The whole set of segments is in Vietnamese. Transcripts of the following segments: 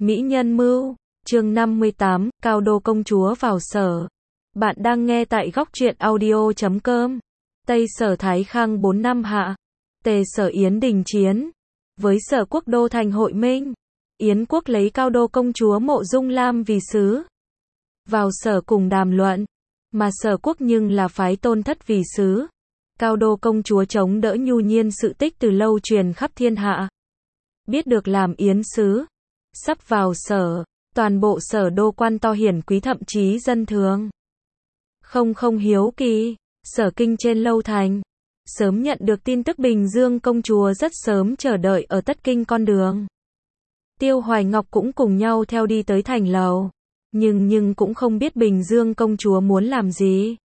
Mỹ Nhân Mưu, chương 58, Cao Đô công chúa vào sở. Bạn đang nghe tại góc truyện audio.com. Tây Sở Thái Khang 4 năm hạ. Tề Sở Yến đình chiến. Với Sở Quốc đô thành hội minh. Yến quốc lấy Cao Đô công chúa Mộ Dung Lam vì sứ. Vào sở cùng đàm luận. Mà Sở Quốc nhưng là phái Tôn Thất vì sứ. Cao Đô công chúa chống đỡ nhu nhiên sự tích từ lâu truyền khắp thiên hạ. Biết được làm Yến sứ. Sắp vào sở, toàn bộ sở đô quan to hiển quý thậm chí dân thường. Không hiếu kỳ, sở kinh trên lâu thành. Sớm nhận được tin tức Bình Dương công chúa rất sớm chờ đợi ở tất kinh con đường. Tiêu Hoài Ngọc cũng cùng nhau theo đi tới thành lầu. Nhưng cũng không biết Bình Dương công chúa muốn làm gì.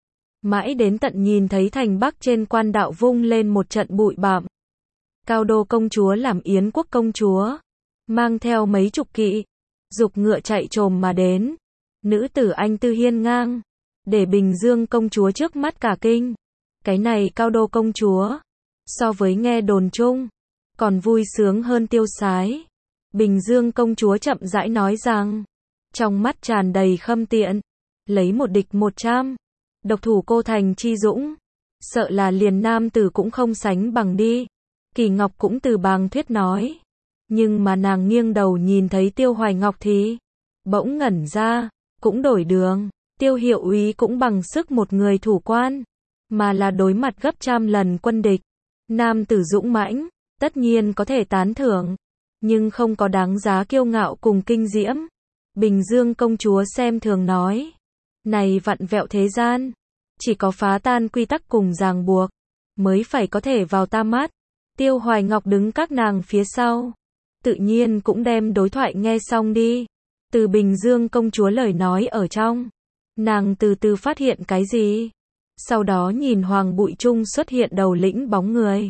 Mãi đến tận nhìn thấy thành Bắc trên quan đạo vung lên một trận bụi bặm. Cao Đô công chúa làm Yến quốc công chúa. Mang theo mấy chục kỵ, dục ngựa chạy trồm mà đến. Nữ tử anh tư hiên ngang, để Bình Dương công chúa trước mắt cả kinh. Cái này Cao Đô công chúa, so với nghe đồn chung, còn vui sướng hơn tiêu sái. Bình Dương công chúa chậm rãi nói rằng, trong mắt tràn đầy khâm tiện, lấy một địch 100, độc thủ cô thành chi dũng, sợ là liền nam tử cũng không sánh bằng đi. Kỳ Ngọc cũng từ bàng thuyết nói. Nhưng mà nàng nghiêng đầu nhìn thấy Tiêu Hoài Ngọc thì bỗng ngẩn ra, cũng đổi đường. Tiêu hiệu úy cũng bằng sức một người thủ quan, mà là đối mặt gấp trăm lần quân địch. Nam tử dũng mãnh, tất nhiên có thể tán thưởng, nhưng không có đáng giá kiêu ngạo cùng kinh diễm. Bình Dương công chúa xem thường nói, này vặn vẹo thế gian, chỉ có phá tan quy tắc cùng ràng buộc, mới phải có thể vào ta mắt. Tiêu Hoài Ngọc đứng các nàng phía sau. Tự nhiên cũng đem đối thoại nghe xong đi. Từ Bình Dương công chúa lời nói ở trong. Nàng từ từ phát hiện cái gì? Sau đó nhìn Hoàng Bụi Trung xuất hiện đầu lĩnh bóng người.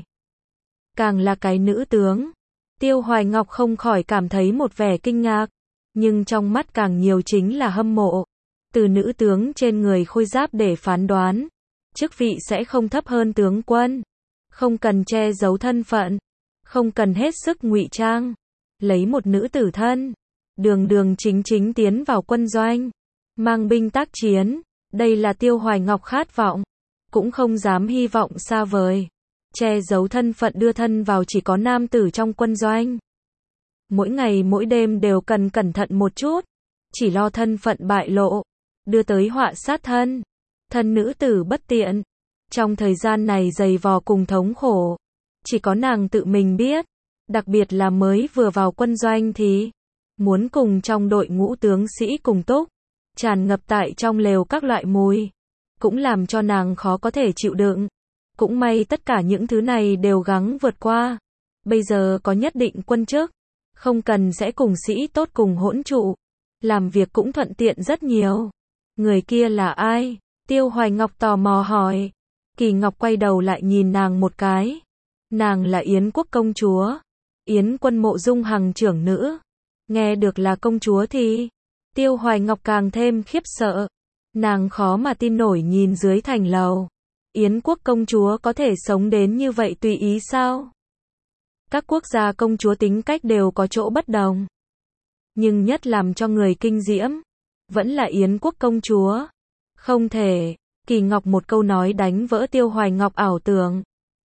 Càng là cái nữ tướng. Tiêu Hoài Ngọc không khỏi cảm thấy một vẻ kinh ngạc. Nhưng trong mắt càng nhiều chính là hâm mộ. Từ nữ tướng trên người khôi giáp để phán đoán. Chức vị sẽ không thấp hơn tướng quân. Không cần che giấu thân phận. Không cần hết sức ngụy trang. Lấy một nữ tử thân. Đường chính tiến vào quân doanh. Mang binh tác chiến. Đây là Tiêu Hoài Ngọc khát vọng. Cũng không dám hy vọng xa vời. Che giấu thân phận đưa thân vào chỉ có nam tử trong quân doanh. Mỗi ngày mỗi đêm đều cần cẩn thận một chút. Chỉ lo thân phận bại lộ. Đưa tới họa sát thân. Thân nữ tử bất tiện. Trong thời gian này dày vò cùng thống khổ. Chỉ có nàng tự mình biết. Đặc biệt là mới vừa vào quân doanh thì muốn cùng trong đội ngũ tướng sĩ cùng túc, tràn ngập tại trong lều các loại mùi, cũng làm cho nàng khó có thể chịu đựng. Cũng may tất cả những thứ này đều gắng vượt qua. Bây giờ có nhất định quân chức, không cần sẽ cùng sĩ tốt cùng hỗn trụ, làm việc cũng thuận tiện rất nhiều. Người kia là ai? Tiêu Hoài Ngọc tò mò hỏi. Kỳ Ngọc quay đầu lại nhìn nàng một cái. Nàng là Yến quốc công chúa. Yến quân Mộ Dung Hằng trưởng nữ. Nghe được là công chúa thì Tiêu Hoài Ngọc càng thêm khiếp sợ. Nàng khó mà tin nổi nhìn dưới thành lầu. Yến quốc công chúa có thể sống đến như vậy tùy ý sao? Các quốc gia công chúa tính cách đều có chỗ bất đồng. Nhưng nhất làm cho người kinh diễm vẫn là Yến quốc công chúa. Không thể. Kỳ Ngọc một câu nói đánh vỡ Tiêu Hoài Ngọc ảo tưởng.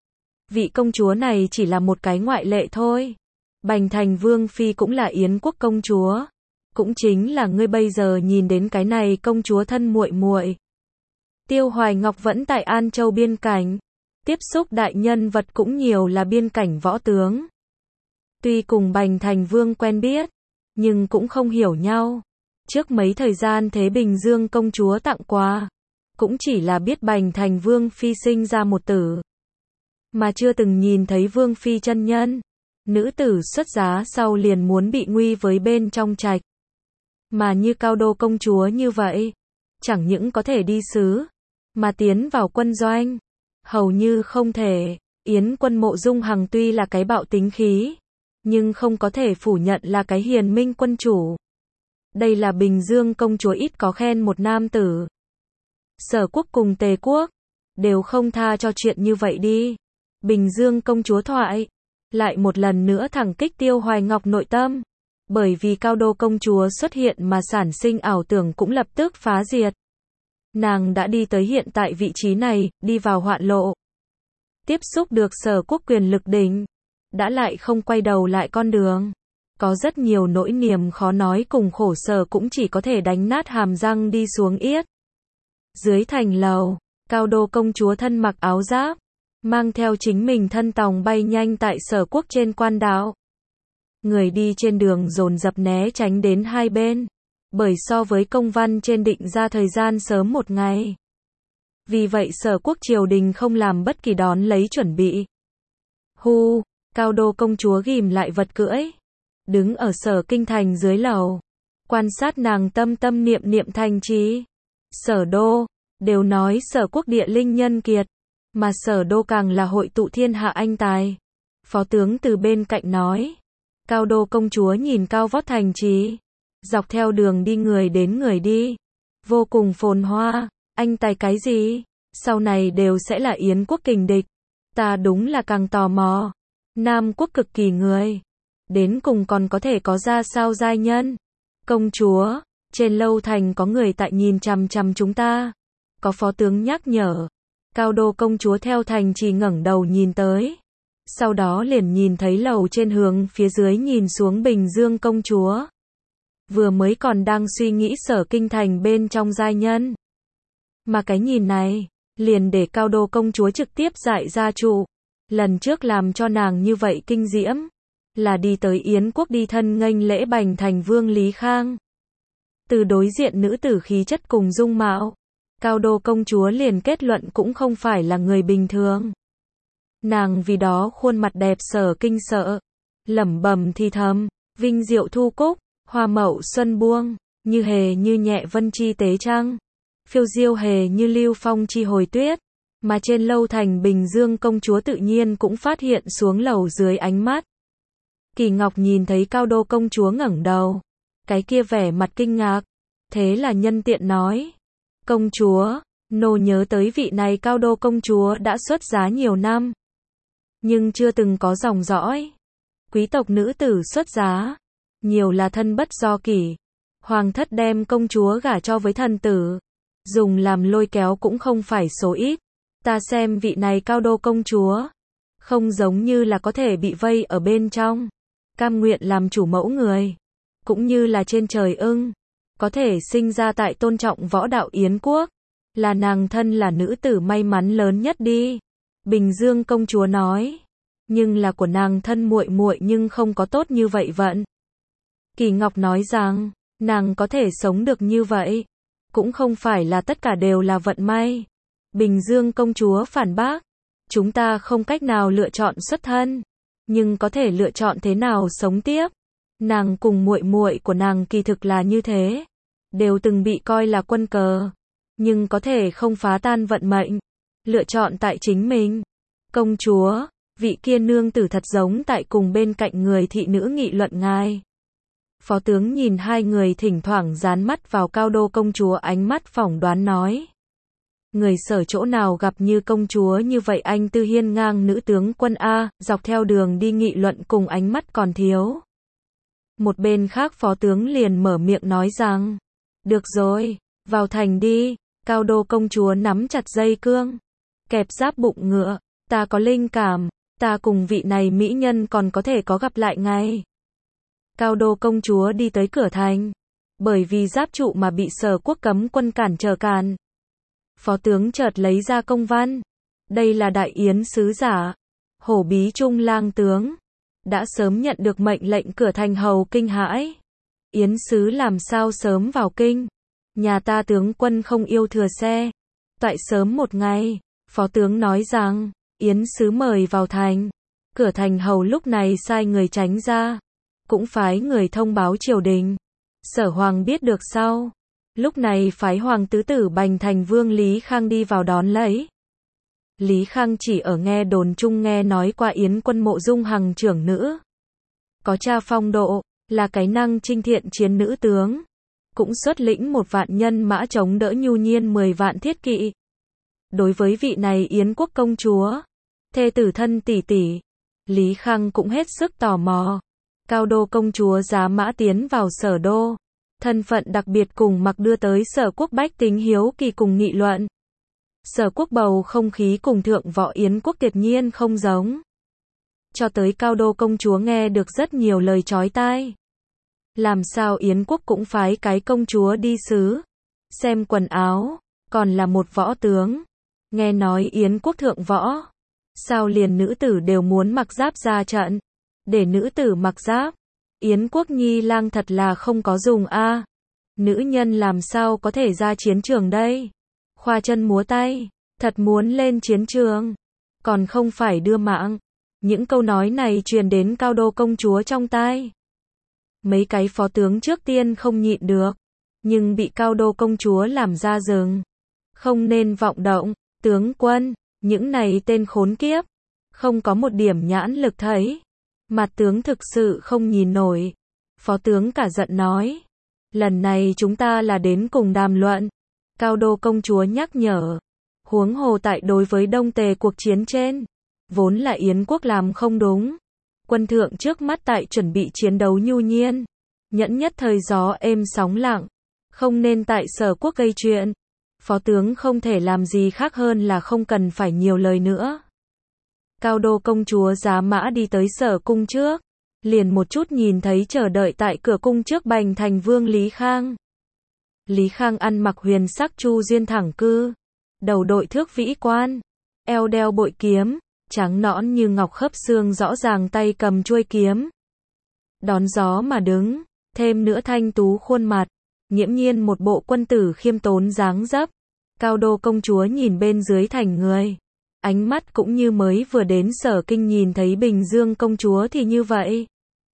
Vị công chúa này chỉ là một cái ngoại lệ thôi. Bành Thành Vương Phi cũng là Yến quốc công chúa. Cũng chính là ngươi bây giờ nhìn đến cái này công chúa thân muội muội. Tiêu Hoài Ngọc vẫn tại An Châu biên cảnh. Tiếp xúc đại nhân vật cũng nhiều là biên cảnh võ tướng. Tuy cùng Bành Thành Vương quen biết, nhưng cũng không hiểu nhau. Trước mấy thời gian thế Bình Dương công chúa tặng quà. Cũng chỉ là biết Bành Thành Vương Phi sinh ra một tử. Mà chưa từng nhìn thấy Vương Phi chân nhân. Nữ tử xuất giá sau liền muốn bị nguy với bên trong trạch. Mà như Cao Đô công chúa như vậy, chẳng những có thể đi sứ, mà tiến vào quân doanh. Hầu như không thể. Yến quân Mộ Dung Hằng tuy là cái bạo tính khí, nhưng không có thể phủ nhận là cái hiền minh quân chủ. Đây là Bình Dương công chúa ít có khen một nam tử. Sở quốc cùng Tề quốc đều không tha cho chuyện như vậy đi. Bình Dương công chúa thoại lại một lần nữa thẳng kích Tiêu Hoài Ngọc nội tâm. Bởi vì Cao Đô công chúa xuất hiện mà sản sinh ảo tưởng cũng lập tức phá diệt. Nàng đã đi tới hiện tại vị trí này, đi vào hoạn lộ. Tiếp xúc được Sở Quốc quyền lực đỉnh, đã lại không quay đầu lại con đường. Có rất nhiều nỗi niềm khó nói cùng khổ sở cũng chỉ có thể đánh nát hàm răng đi xuống yết. Dưới thành lầu, Cao Đô công chúa thân mặc áo giáp, mang theo chính mình thân tòng bay nhanh tại Sở Quốc trên quan đạo. Người đi trên đường dồn dập né tránh đến hai bên, bởi so với công văn trên định ra thời gian sớm một ngày. Vì vậy Sở Quốc triều đình không làm bất kỳ đón lấy chuẩn bị. Cao Đô công chúa ghim lại vật cưỡi, đứng ở Sở Kinh thành dưới lầu, quan sát nàng tâm tâm niệm niệm thành trí. Sở Đô, đều nói Sở Quốc địa linh nhân kiệt, mà Sở Đô càng là hội tụ thiên hạ anh tài. Phó tướng từ bên cạnh nói. Cao Đô công chúa nhìn cao vót thành trì, dọc theo đường đi người đến người đi, vô cùng phồn hoa. Anh tài cái gì? Sau này đều sẽ là Yến quốc kình địch. Ta đúng là càng tò mò. Nam quốc cực kỳ người, đến cùng còn có thể có ra sao giai nhân? Công chúa, trên lâu thành có người tại nhìn chằm chằm chúng ta. Có phó tướng nhắc nhở. Cao Đô công chúa theo thành trì ngẩng đầu nhìn tới. Sau đó liền nhìn thấy lầu trên hướng phía dưới nhìn xuống Bình Dương công chúa. Vừa mới còn đang suy nghĩ Sở Kinh thành bên trong giai nhân. Mà cái nhìn này, liền để Cao Đô công chúa trực tiếp dạy gia chủ. Lần trước làm cho nàng như vậy kinh diễm, là đi tới Yến quốc đi thân nghênh lễ bành thành vương Lý Khang. Từ đối diện nữ tử khí chất cùng dung mạo, Cao Đô công chúa liền kết luận cũng không phải là người bình thường. Nàng vì đó khuôn mặt đẹp Sở Kinh sợ, lẩm bẩm thì thầm, vinh diệu thu cúc, hoa mậu xuân buông, như hề như nhẹ vân chi tế trăng, phiêu diêu hề như lưu phong chi hồi tuyết. Mà trên lâu thành Bình Dương công chúa tự nhiên cũng phát hiện xuống lầu dưới ánh mắt. Kỳ Ngọc nhìn thấy Cao Đô công chúa ngẩng đầu, cái kia vẻ mặt kinh ngạc, thế là nhân tiện nói, công chúa, nô nhớ tới vị này Cao Đô công chúa đã xuất giá nhiều năm, nhưng chưa từng có dòng dõi. Quý tộc nữ tử xuất giá, nhiều là thân bất do kỷ. Hoàng thất đem công chúa gả cho với thần tử, dùng làm lôi kéo cũng không phải số ít. Ta xem vị này Cao Đô công chúa, không giống như là có thể bị vây ở bên trong, cam nguyện làm chủ mẫu người, cũng như là trên trời ưng, có thể sinh ra tại tôn trọng võ đạo Yến quốc, là nàng thân là nữ tử may mắn lớn nhất đi. Bình Dương công chúa nói, nhưng là của nàng thân muội muội nhưng không có tốt như vậy vận. Kỳ Ngọc nói rằng, nàng có thể sống được như vậy, cũng không phải là tất cả đều là vận may. Bình Dương công chúa phản bác, chúng ta không cách nào lựa chọn xuất thân, nhưng có thể lựa chọn thế nào sống tiếp. Nàng cùng muội muội của nàng kỳ thực là như thế, đều từng bị coi là quân cờ, nhưng có thể không phá tan vận mệnh, lựa chọn tại chính mình. Công chúa, vị kia nương tử thật giống tại cùng bên cạnh người thị nữ nghị luận ngài. Phó tướng nhìn hai người thỉnh thoảng dán mắt vào Cao Đô công chúa, ánh mắt phỏng đoán nói. Người Sở chỗ nào gặp như công chúa như vậy anh tư hiên ngang nữ tướng quân A, dọc theo đường đi nghị luận cùng ánh mắt còn thiếu. Một bên khác phó tướng liền mở miệng nói rằng, được rồi, vào thành đi. Cao Đô công chúa nắm chặt dây cương, kẹp giáp bụng ngựa, ta có linh cảm, ta cùng vị này mỹ nhân còn có thể có gặp lại ngày. Cao Đô công chúa đi tới cửa thành, bởi vì giáp trụ mà bị Sở quốc cấm quân cản trở cản. Phó tướng chợt lấy ra công văn, đây là đại yến sứ giả, Hổ Bí Trung lang tướng, đã sớm nhận được mệnh lệnh cửa thành hầu kinh hãi. Yến sứ làm sao sớm vào kinh, nhà ta tướng quân không yêu thừa xe, toại sớm một ngày. Phó tướng nói rằng, yến sứ mời vào thành. Cửa thành hầu lúc này sai người tránh ra, cũng phái người thông báo triều đình. Sở Hoàng biết được sau, lúc này phái Hoàng tứ tử bành thành vương Lý Khang đi vào đón lấy. Lý Khang chỉ ở nghe đồn chung nghe nói qua Yến quân Mộ Dung Hằng trưởng nữ, có cha phong độ, là cái năng trinh thiện chiến nữ tướng, cũng xuất lĩnh 1 vạn nhân mã chống đỡ nhu nhiên 10 vạn thiết kỵ. Đối với vị này Yến quốc công chúa, thê tử thân tỷ tỷ, Lý Khang cũng hết sức tò mò. Cao đô công chúa Giá Mã tiến vào Sở đô. Thân phận đặc biệt cùng mặc đưa tới Sở quốc bách tính hiếu kỳ cùng nghị luận. Sở quốc bầu không khí cùng thượng võ Yến quốc tuyệt nhiên không giống. Cho tới Cao đô công chúa nghe được rất nhiều lời chói tai. Làm sao Yến quốc cũng phái cái công chúa đi sứ, xem quần áo, còn là một võ tướng. Nghe nói Yến quốc thượng võ, sao liền nữ tử đều muốn mặc giáp ra trận, để nữ tử mặc giáp. Yến quốc nhi lang thật là không có dùng a. Nữ nhân làm sao có thể ra chiến trường đây? Khoa chân múa tay, thật muốn lên chiến trường, còn không phải đưa mạng. Những câu nói này truyền đến Cao đô công chúa trong tai. Mấy cái phó tướng trước tiên không nhịn được, nhưng bị Cao đô công chúa làm ra rừng. Không nên vọng động, tướng quân, những này tên khốn kiếp, không có một điểm nhãn lực thấy. Mặt tướng thực sự không nhìn nổi. Phó tướng cả giận nói, lần này chúng ta là đến cùng đàm luận. Cao đô công chúa nhắc nhở, huống hồ tại đối với Đông Tề cuộc chiến trên, vốn là Yến quốc làm không đúng. Quân thượng trước mắt tại chuẩn bị chiến đấu nhu nhiên, nhẫn nhất thời gió êm sóng lặng, không nên tại Sở quốc gây chuyện. Phó tướng không thể làm gì khác hơn là không cần phải nhiều lời nữa. Cao đô công chúa Giá Mã đi tới Sở cung trước, liền một chút nhìn thấy chờ đợi tại cửa cung trước Bành Thành Vương Lý Khang. Lý Khang ăn mặc huyền sắc chu duyên thẳng cư, đầu đội thước vĩ quan, eo đeo bội kiếm, trắng nõn như ngọc khớp xương rõ ràng tay cầm chuôi kiếm. Đón gió mà đứng, thêm nữa thanh tú khuôn mặt, nghiễm nhiên một bộ quân tử khiêm tốn dáng dấp. Cao đô công chúa nhìn bên dưới thành người, ánh mắt cũng như mới vừa đến Sở kinh nhìn thấy Bình Dương công chúa thì như vậy.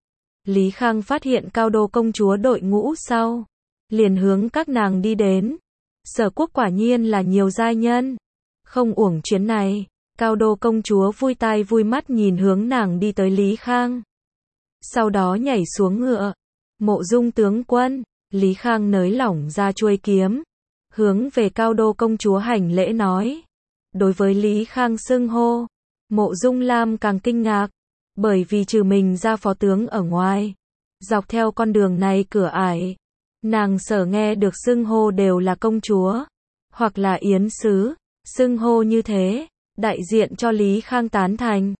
Lý Khang phát hiện Cao đô công chúa đội ngũ sau, liền hướng các nàng đi đến. Sở quốc quả nhiên là nhiều giai nhân, không uổng chuyến này. Cao đô công chúa vui tai vui mắt nhìn hướng nàng đi tới Lý Khang. Sau đó nhảy xuống ngựa. Mộ Dung tướng quân, Lý Khang nới lỏng ra chuôi kiếm, hướng về Cao đô công chúa hành lễ nói. Đối với Lý Khang xưng hô, Mộ Dung Lam càng kinh ngạc, bởi vì trừ mình ra phó tướng ở ngoài, dọc theo con đường này cửa ải, nàng sở nghe được xưng hô đều là công chúa, hoặc là yến sứ. Xưng hô như thế, đại diện cho Lý Khang tán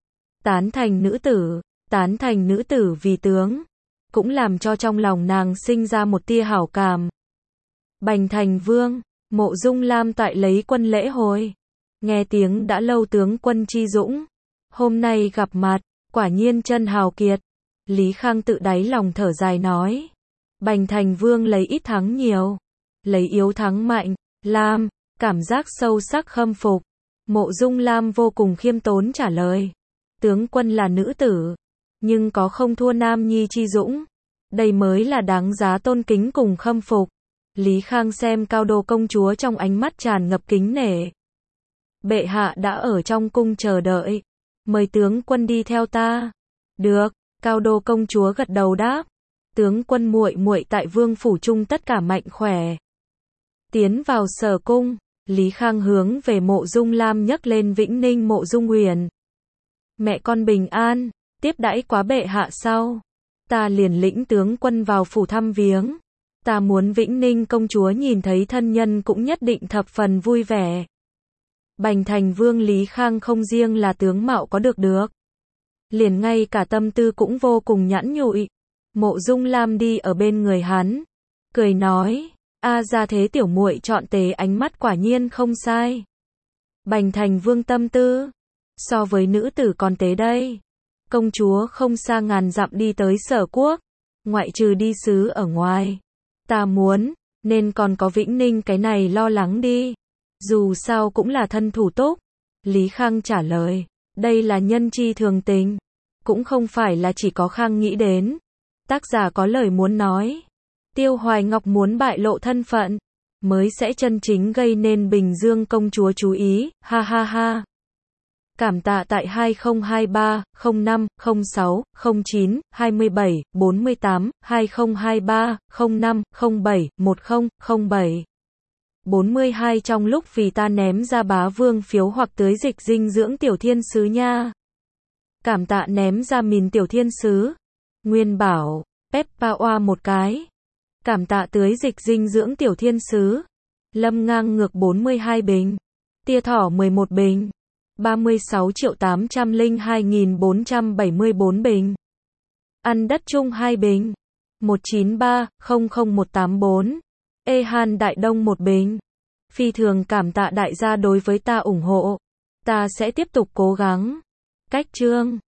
thành nữ tử vì tướng, cũng làm cho trong lòng nàng sinh ra một tia hảo cảm. Bành Thành Vương, Mộ Dung Lam tại lấy quân lễ hồi, nghe tiếng đã lâu tướng quân chi dũng, hôm nay gặp mặt, quả nhiên chân hào kiệt. Lý Khang tự đáy lòng thở dài nói, Bành Thành Vương lấy ít thắng nhiều, lấy yếu thắng mạnh. Lam, cảm giác sâu sắc khâm phục. Mộ Dung Lam vô cùng khiêm tốn trả lời, tướng quân là nữ tử, nhưng có không thua nam nhi chi dũng, đây mới là đáng giá tôn kính cùng khâm phục. Lý Khang xem Cao đô công chúa trong ánh mắt tràn ngập kính nể. Bệ hạ đã ở trong cung chờ đợi, mời tướng quân đi theo ta. Được, Cao đô công chúa gật đầu đáp, tướng quân muội muội tại vương phủ chung tất cả mạnh khỏe. Tiến vào Sở cung, Lý Khang hướng về Mộ Dung Lam nhấc lên Vĩnh Ninh Mộ Dung Huyền. Mẹ con bình an, tiếp đãi quá bệ hạ sau, ta liền lĩnh tướng quân vào phủ thăm viếng. Ta muốn Vĩnh Ninh công chúa nhìn thấy thân nhân cũng nhất định thập phần vui vẻ. Bành Thành Vương Lý Khang không riêng là tướng mạo có được, liền ngay cả tâm tư cũng vô cùng nhẵn nhụi. Mộ Dung Lam đi ở bên người hắn, cười nói, a ra thế tiểu muội chọn tế ánh mắt quả nhiên không sai. Bành Thành Vương tâm tư, so với nữ tử còn tế đây. Công chúa không xa ngàn dặm đi tới Sở quốc, ngoại trừ đi sứ ở ngoài, ta muốn, nên còn có Vĩnh Ninh cái này lo lắng đi. Dù sao cũng là thân thủ túc. Lý Khang trả lời, đây là nhân chi thường tình, cũng không phải là chỉ có Khang nghĩ đến. Tác giả có lời muốn nói. Tiêu Hoài Ngọc muốn bại lộ thân phận, mới sẽ chân chính gây nên Bình Dương công chúa chú ý, ha ha ha. Cảm tạ tại 2023, 05, 06, 09, 27, 48, 2023, 05, 07, 10, 07. 42 trong lúc vì ta ném ra bá vương phiếu hoặc tưới dịch dinh dưỡng tiểu thiên sứ nha. Cảm tạ ném ra mìn tiểu thiên sứ. Nguyên bảo, Peppa oa một cái. Cảm tạ tưới dịch dinh dưỡng tiểu thiên sứ. Lâm ngang ngược 42 bình. Tia thỏ 11 bình. 36.802.474 bình. Ăn đất chung 2 bình. 193.00184. Han Đại Đông 1 bình. Phi thường cảm tạ đại gia đối với ta ủng hộ. Ta sẽ tiếp tục cố gắng. Cách chương